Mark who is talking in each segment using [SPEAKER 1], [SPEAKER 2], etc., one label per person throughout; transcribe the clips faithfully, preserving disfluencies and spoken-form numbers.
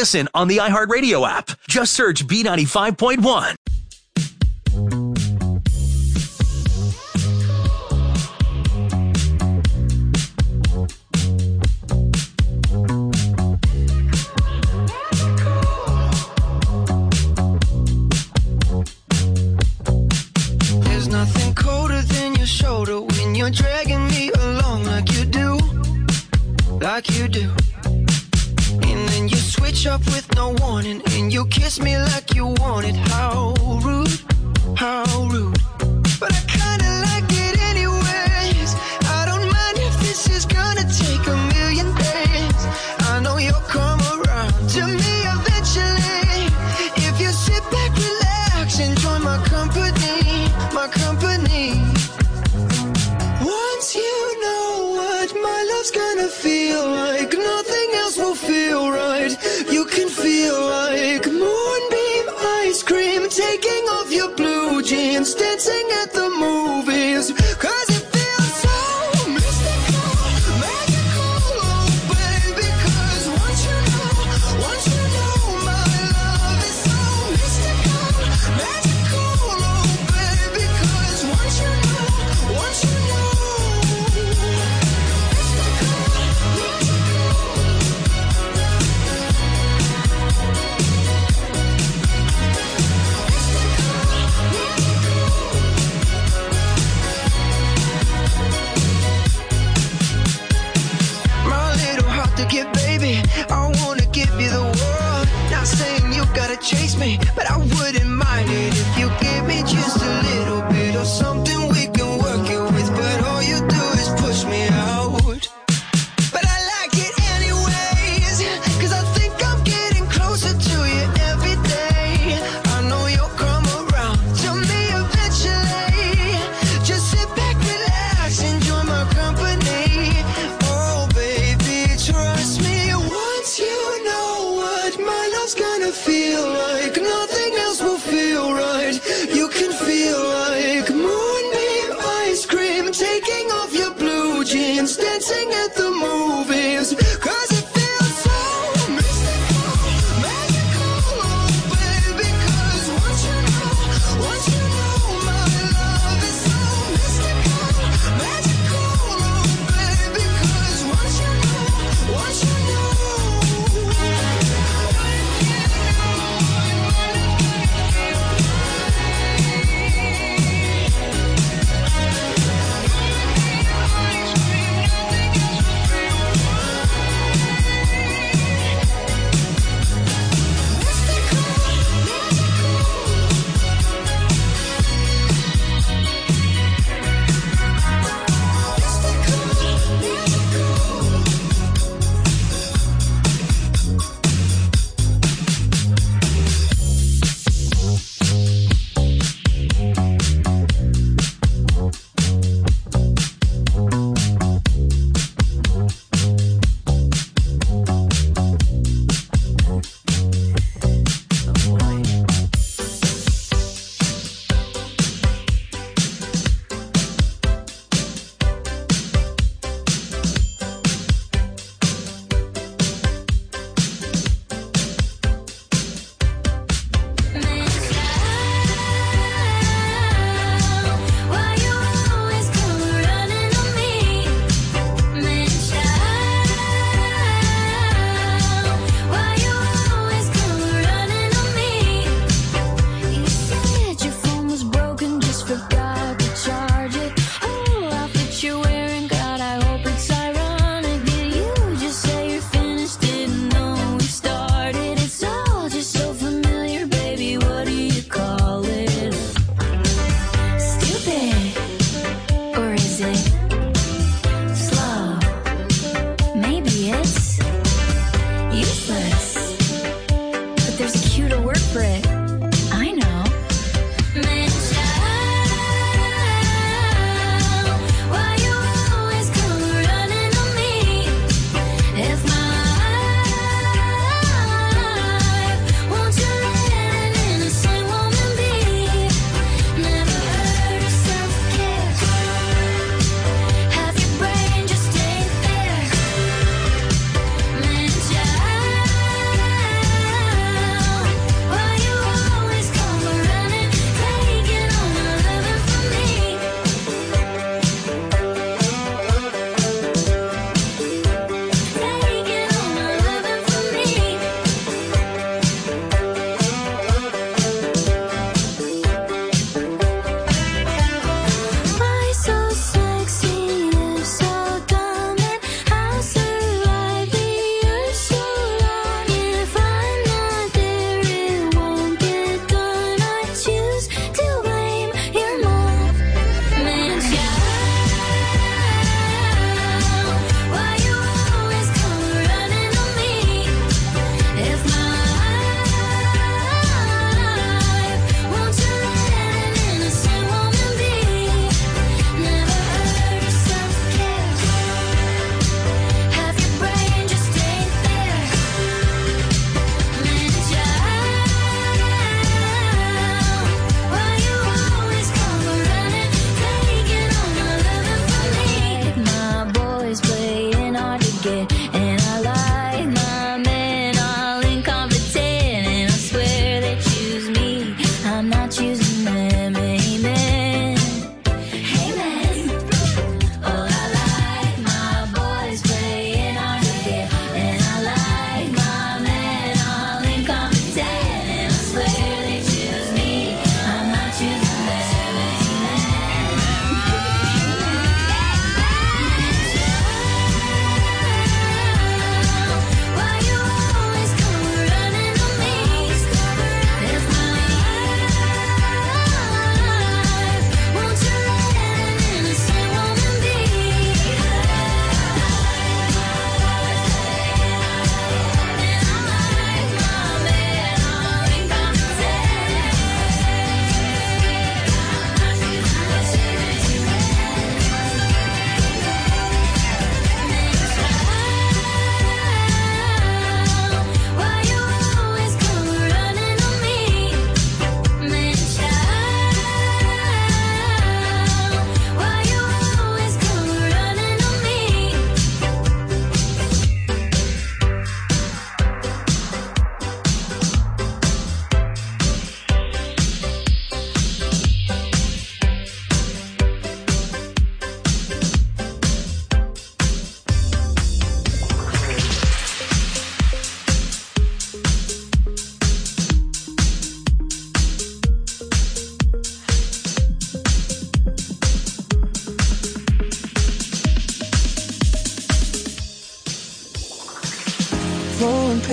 [SPEAKER 1] listen on the iHeartRadio app. Just search B ninety-five point one.
[SPEAKER 2] There's nothing colder than your shoulder when you're dragging me along like you do, like you do. And then you switch up with no warning and you kiss me like you want it. How rude, how rude. But I kinda like it anyways. I don't mind if this is gonna take a million days. I know you'll come around to me eventually. If you sit back, relax, enjoy my company, my company. Once you know what my love's gonna feel like, nothing else will feel right. You can feel like moonbeam ice cream, taking off your blue jeans, dancing at the movies. Cause it feels so mystical, magical, oh baby. Cause once you know, once you know my love is so mystical, magical, oh baby. Cause once you know, once you know, get baby, I wanna give you the world. Not saying you gotta chase me, but I wouldn't mind it if you give me just a little bit of something we can work it with. But all you do is push me out. But I like it anyways, cause I think I'm getting closer to you every day. I know you'll come around to me eventually. Just sit back, relax, enjoy my company. Oh baby, trust me, once you know what my love's gonna feel like, nothing else will feel right. You can feel like moonbeam ice cream, taking off your blue jeans, dancing at the movies. Cause it feels so mystical, magical, oh baby. Cause once you know, once you know my love is so mystical, magical, oh baby. Cause once you know, once you know.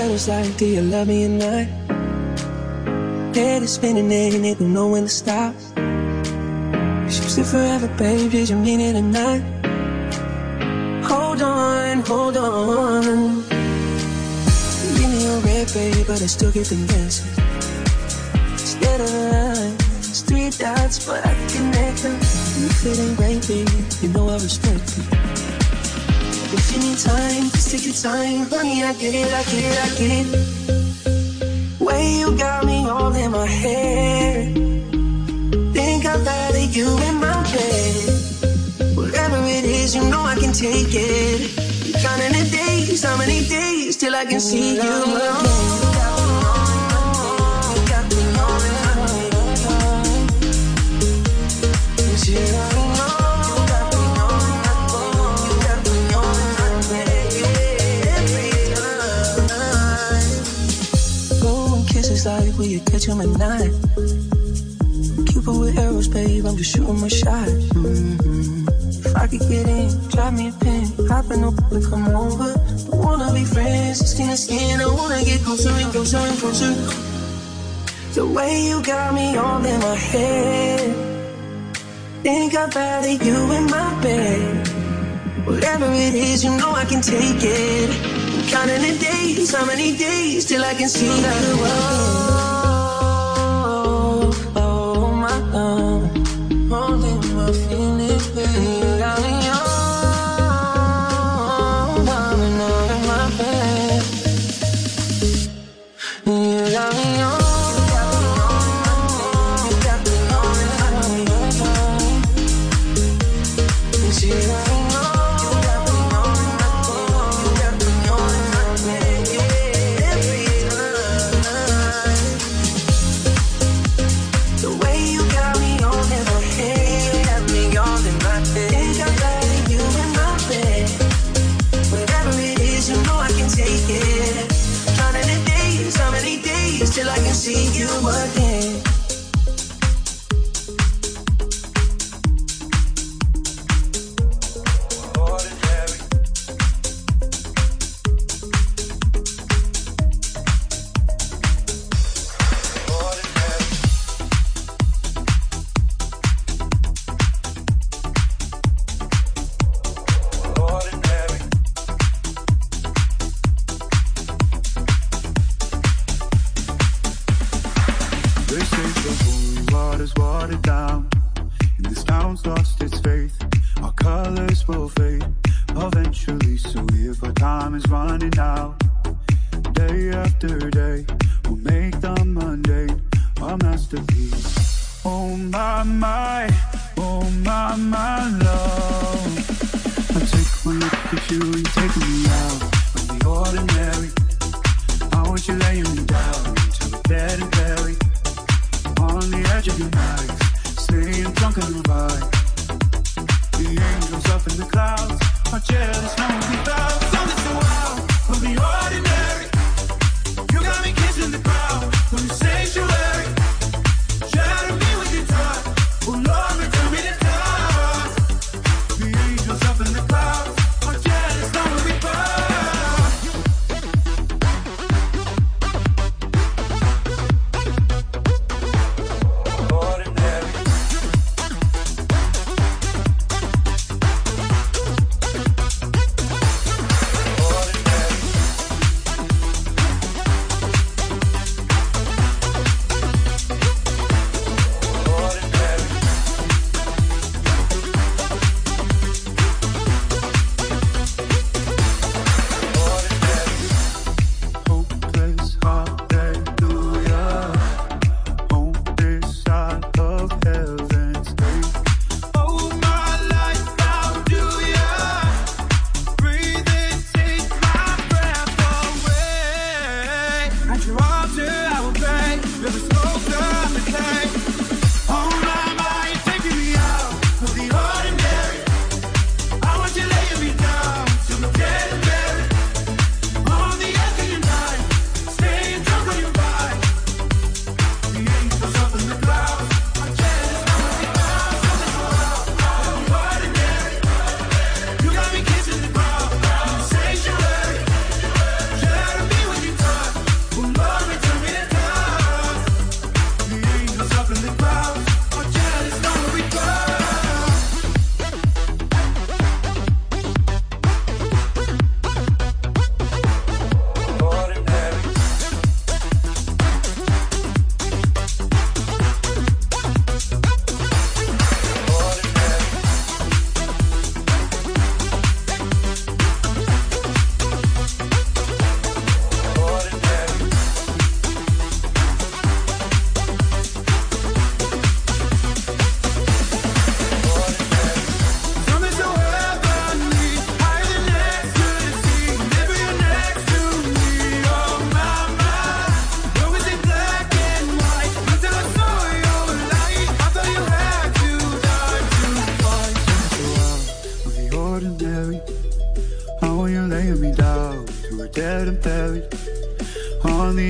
[SPEAKER 2] girl is like, do you love me or not? Head is spinning and they don't know when to stop. She's it forever, babe, did you mean it or not? Hold on, hold on. Leave me on red, babe, but I still get the message. Instead of lines, three dots, but I can connect them. If it ain't right, babe, you know I respect it. If you need time, just take your time. Honey, I get it, I get it, I get it. Way you got me all in my head. Think I'd rather you in my bed. Whatever it is, you know I can take it. Counting the days, how many days till I can see you again. Like will you catch him at night? Cupid with arrows, babe, I'm just shooting my shot. Mm-hmm. If I could get in, drop me a pin, hop in the pool, come over. Don't wanna be friends, skin to skin. I wanna get closer and closer and closer. The way you got me all in my head. Think I'd rather you in my bed. Whatever it is, you know I can take it. Counting the days, how many days till I can see you again. Oh, oh, my love, holding my feelings, baby. You got me all, all in all in my bed. You got me all. Till I can see you again.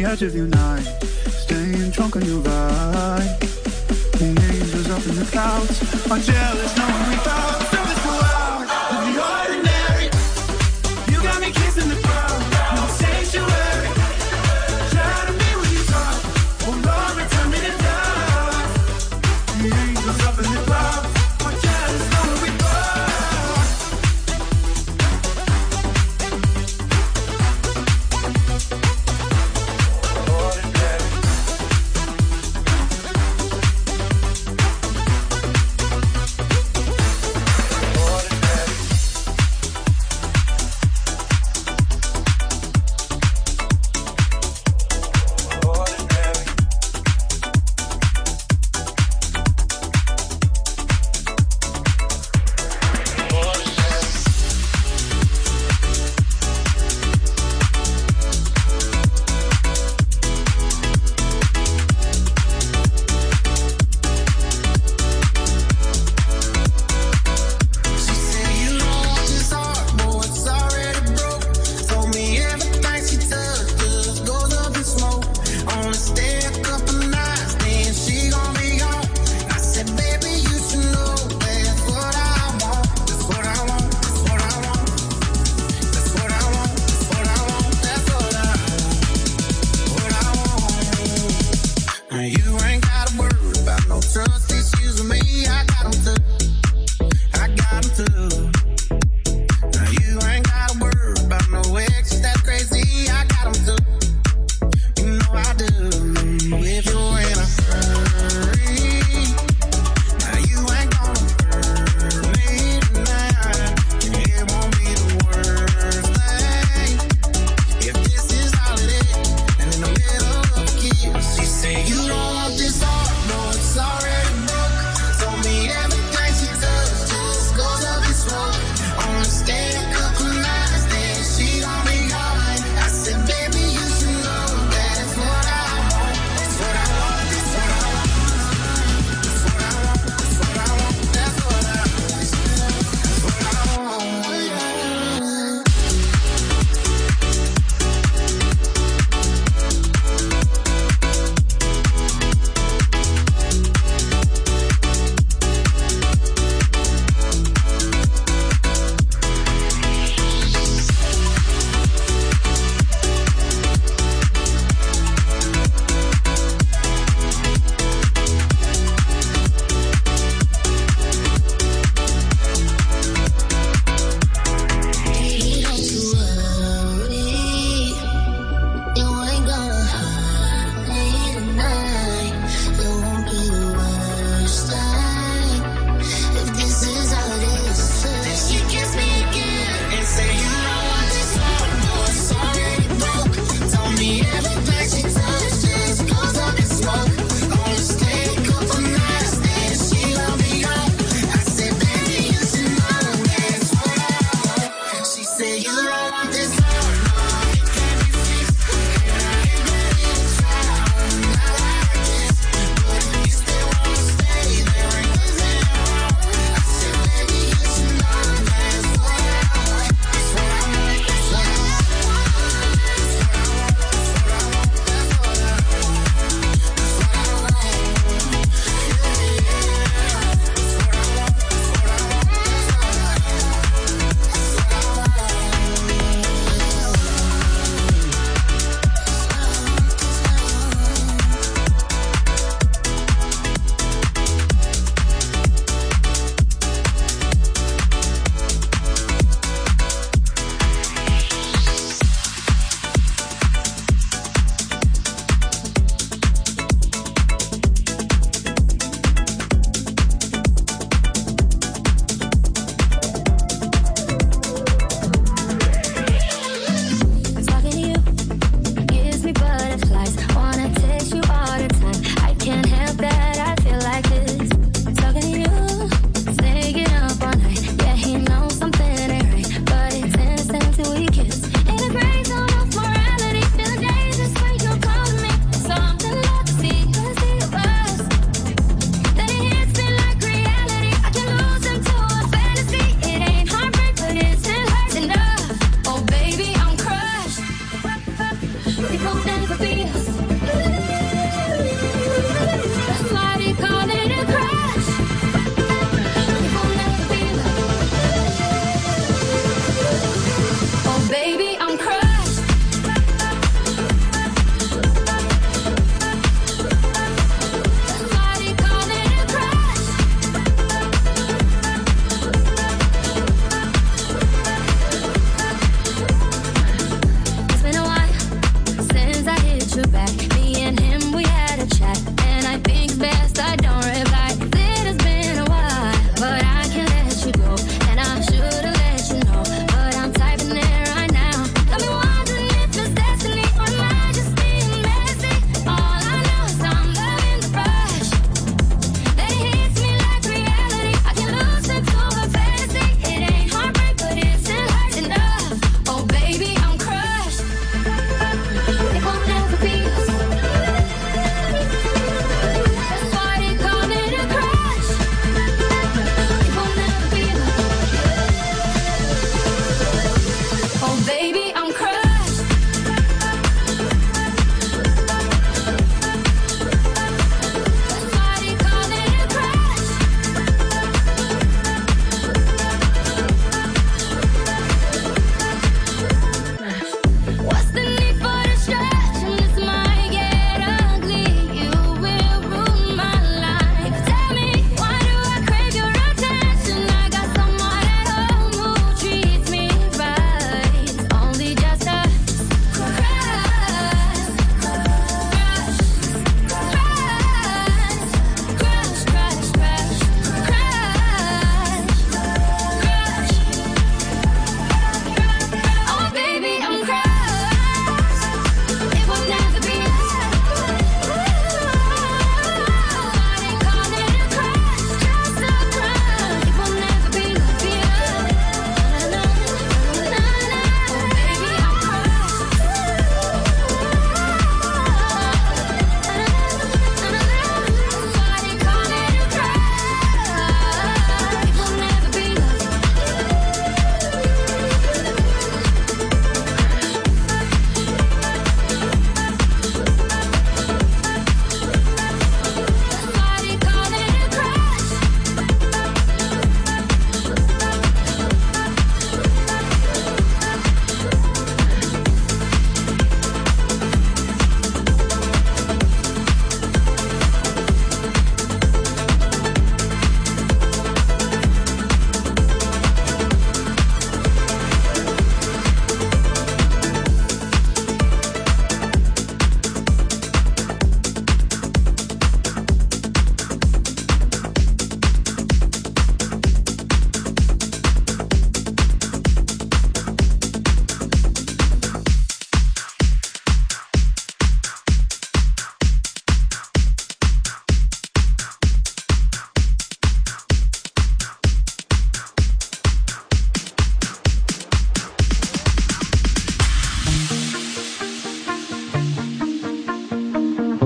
[SPEAKER 3] edge of your night, staying drunk on your vibe. The angels up in the clouds are jealous knowing we found something so out of the ordinary. You got me kissing the ground, no sanctuary. Try to be what you talk, oh Lord, return me to dust. The angels up in the clouds are jealous knowing we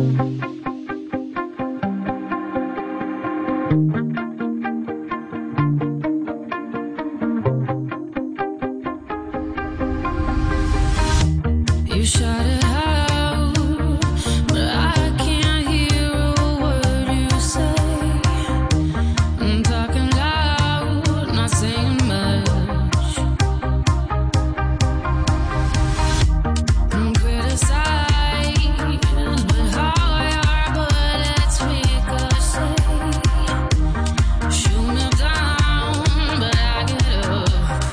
[SPEAKER 4] You shot it out, but I can't hear a word you say. I'm talking loud, not saying much. I'm criticized, but how your bullets ricochet. Shoot me down, but I get up.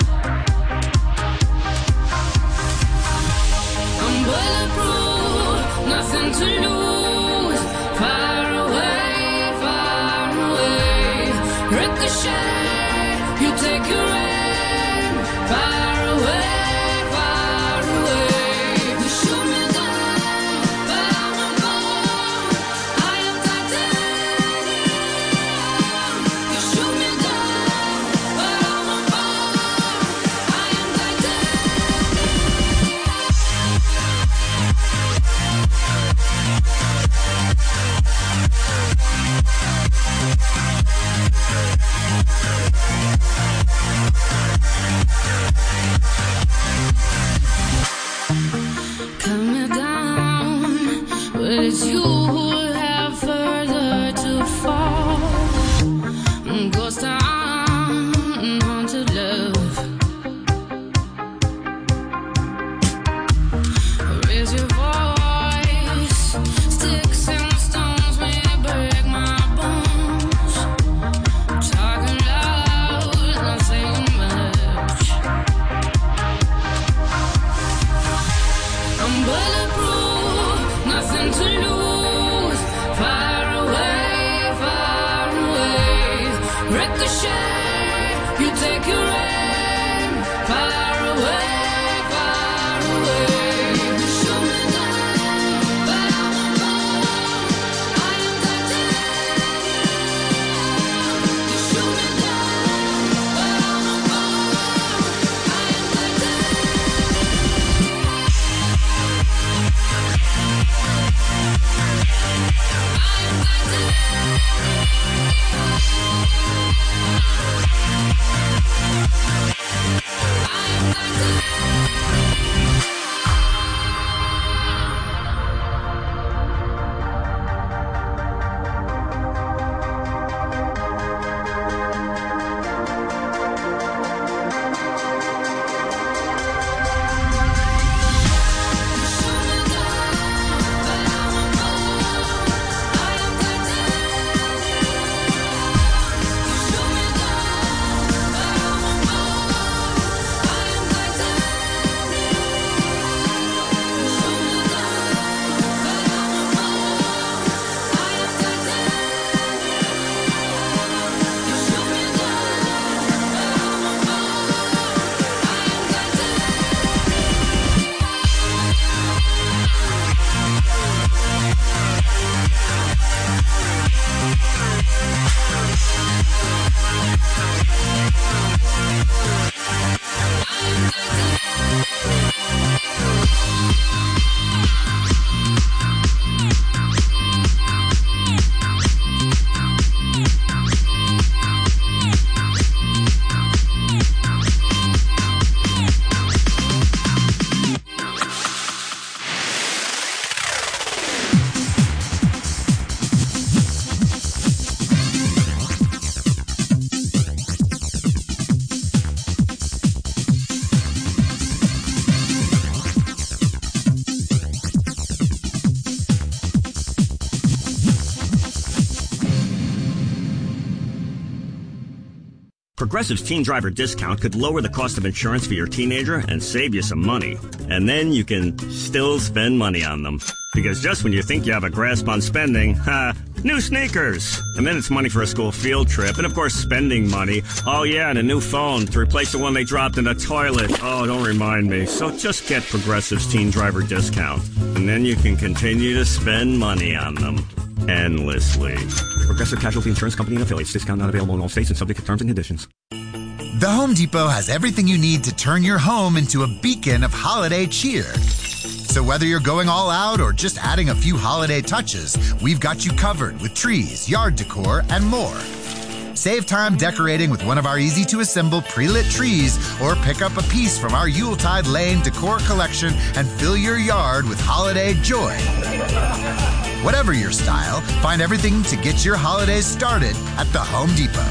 [SPEAKER 4] I'm bulletproof, nothing to lose. Far away, far away. Ricochet, you take your aim. Far away, far away. You shoot me down, but I'm a bomb. I am titanium. You shoot me down, but I'm a bomb. I am titanium. Cut me down, but it's you who have further to fall. Ghost town, haunted love. Raise your voice, sticks and stones may break my bones. Talking loud, not saying much. I'm bulletproof, nothing to lose. Far away, far away. Ricochet, you take your aim. Far away, far away. You shoot me down, but I'm a bomb. I am titanium. You shoot me down, but I'm a bomb. I am titanium.
[SPEAKER 5] Progressive's Teen Driver discount could lower the cost of insurance for your teenager and save you some money. And then you can still spend money on them. Because just when you think you have a grasp on spending, ha, new sneakers. And then it's money for a school field trip. And of course, spending money. Oh yeah, and a new phone to replace the one they dropped in the toilet. Oh, don't remind me. So just get Progressive's Teen Driver discount. And then you can continue to spend money on them. Endlessly. Progressive Casualty Insurance Company and affiliates. Discount not available in all states and subject to terms and conditions.
[SPEAKER 6] The Home Depot has everything you need to turn your home into a beacon of holiday cheer. So whether you're going all out or just adding a few holiday touches, we've got you covered with trees, yard decor, and more. Save time decorating with one of our easy-to-assemble pre-lit trees or pick up a piece from our Yuletide Lane decor collection and fill your yard with holiday joy. Whatever your style, find everything to get your holidays started at the Home Depot.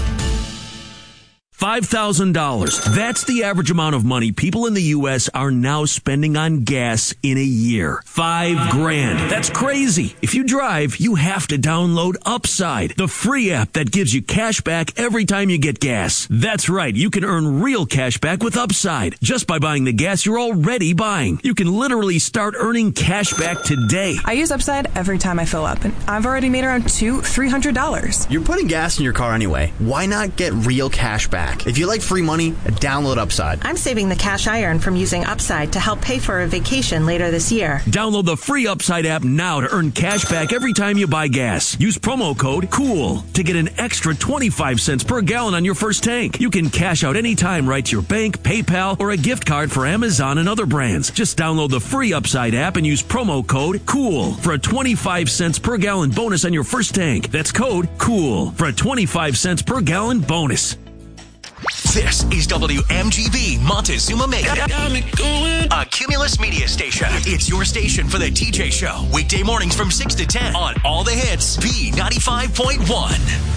[SPEAKER 7] five thousand dollars. That's the average amount of money people in the U S are now spending on gas in a year. Five grand. That's crazy. If you drive, you have to download Upside, the free app that gives you cash back every time you get gas. That's right. You can earn real cash back with Upside just by buying the gas you're already buying. You can literally start earning cash back today.
[SPEAKER 8] I use Upside every time I fill up, and I've already made around two, three hundred dollars.
[SPEAKER 9] You're putting gas in your car anyway. Why not get real cash back? If you like free money, download Upside.
[SPEAKER 10] I'm saving the cash I earn from using Upside to help pay for a vacation later this year.
[SPEAKER 7] Download the free Upside app now to earn cash back every time you buy gas. Use promo code COOL to get an extra twenty-five cents per gallon on your first tank. You can cash out anytime right to your bank, PayPal, or a gift card for Amazon and other brands. Just download the free Upside app and use promo code COOL for a twenty-five cents per gallon bonus on your first tank. That's code COOL for a twenty-five cents per gallon bonus.
[SPEAKER 1] This is W M G B Montezuma Macon, a Cumulus media station. It's your station for the T J Show. Weekday mornings from six to ten on all the hits. B ninety-five point one.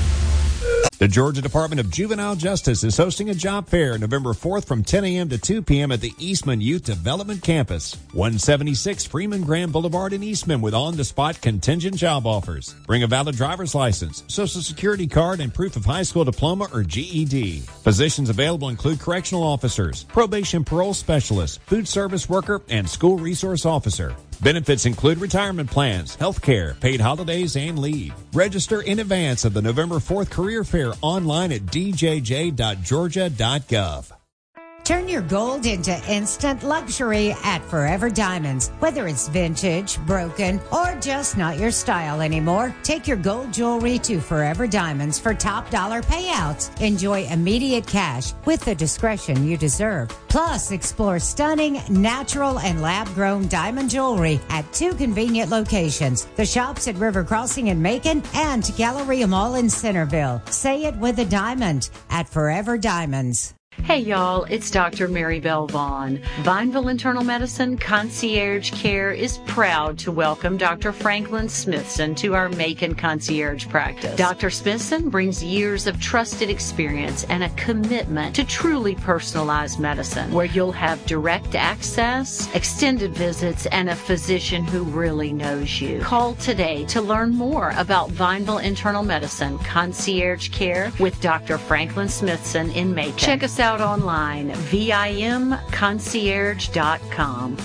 [SPEAKER 11] The Georgia Department of Juvenile Justice is hosting a job fair November fourth from ten a.m. to two p.m. at the Eastman Youth Development Campus, one seventy-six Freeman Graham Boulevard in Eastman, with on-the-spot contingent job offers. Bring a valid driver's license, social security card, and proof of high school diploma or G E D. Positions available include correctional officers, probation parole specialist, food service worker, and school resource officer. Benefits include retirement plans, health care, paid holidays, and leave. Register in advance of the November fourth career fair online at d j j dot georgia dot gov.
[SPEAKER 12] Turn your gold into instant luxury at Forever Diamonds. Whether it's vintage, broken, or just not your style anymore, take your gold jewelry to Forever Diamonds for top dollar payouts. Enjoy immediate cash with the discretion you deserve. Plus, explore stunning, natural, and lab-grown diamond jewelry at two convenient locations. The shops at River Crossing in Macon and Galleria Mall in Centerville. Say it with a diamond at Forever Diamonds.
[SPEAKER 13] Hey y'all, it's Doctor Mary Bell Vaughn. Vineville Internal Medicine Concierge Care is proud to welcome Doctor Franklin Smithson to our Macon concierge practice. Doctor Smithson brings years of trusted experience and a commitment to truly personalized medicine, where you'll have direct access, extended visits, and a physician who really knows you. Call today to learn more about Vineville Internal Medicine Concierge Care with Doctor Franklin Smithson in Macon. Check us out out online, vim concierge dot com.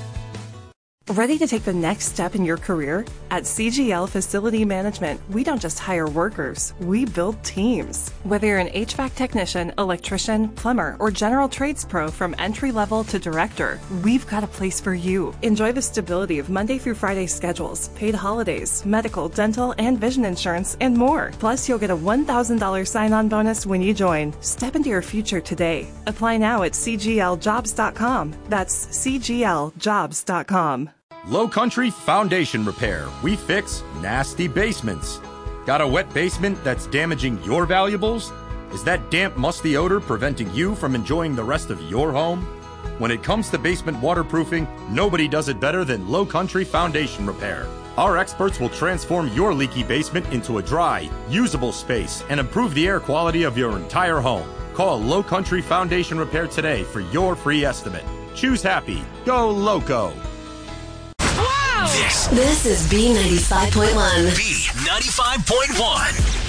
[SPEAKER 8] Ready to take the next step in your career? At C G L Facility Management, we don't just hire workers, we build teams. Whether you're an H V A C technician, electrician, plumber, or general trades pro from entry level to director, we've got a place for you. Enjoy the stability of Monday through Friday schedules, paid holidays, medical, dental, and vision insurance, and more. Plus, you'll get a one thousand dollars sign-on bonus when you join. Step into your future today. Apply now at c g l jobs dot com. That's c g l jobs dot com.
[SPEAKER 14] Low Country Foundation Repair. We fix nasty basements. Got a wet basement that's damaging your valuables? Is that damp, musty odor preventing you from enjoying the rest of your home? When it comes to basement waterproofing, nobody does it better than Low Country Foundation Repair. Our experts will transform your leaky basement into a dry, usable space and improve the air quality of your entire home. Call Low Country Foundation Repair today for your free estimate. Choose happy. Go Loco.
[SPEAKER 1] This,
[SPEAKER 15] this is B ninety-five point one.
[SPEAKER 1] B ninety-five point one.